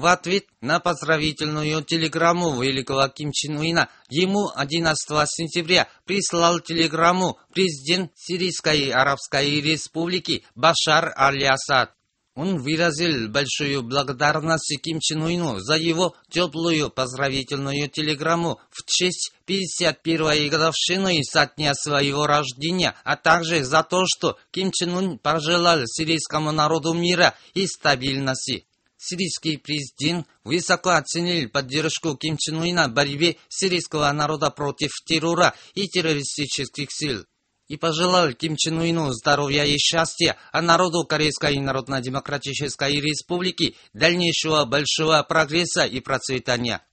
В ответ на поздравительную телеграмму великого Ким Чен Ына ему 11 сентября прислал телеграмму президент Сирийской Арабской Республики Башар аль-Асад. Он выразил большую благодарность Ким Чен Ыну за его теплую поздравительную телеграмму в честь 51-й годовщины со дня своего рождения, а также за то, что Ким Чен Ын пожелал сирийскому народу мира и стабильности. Сирийский президент высоко оценил поддержку Ким Чен Ына в борьбе сирийского народа против террора и террористических сил и пожелал Ким Чен Ыну здоровья и счастья, а народу Корейской Народно-Демократической Республики дальнейшего большого прогресса и процветания.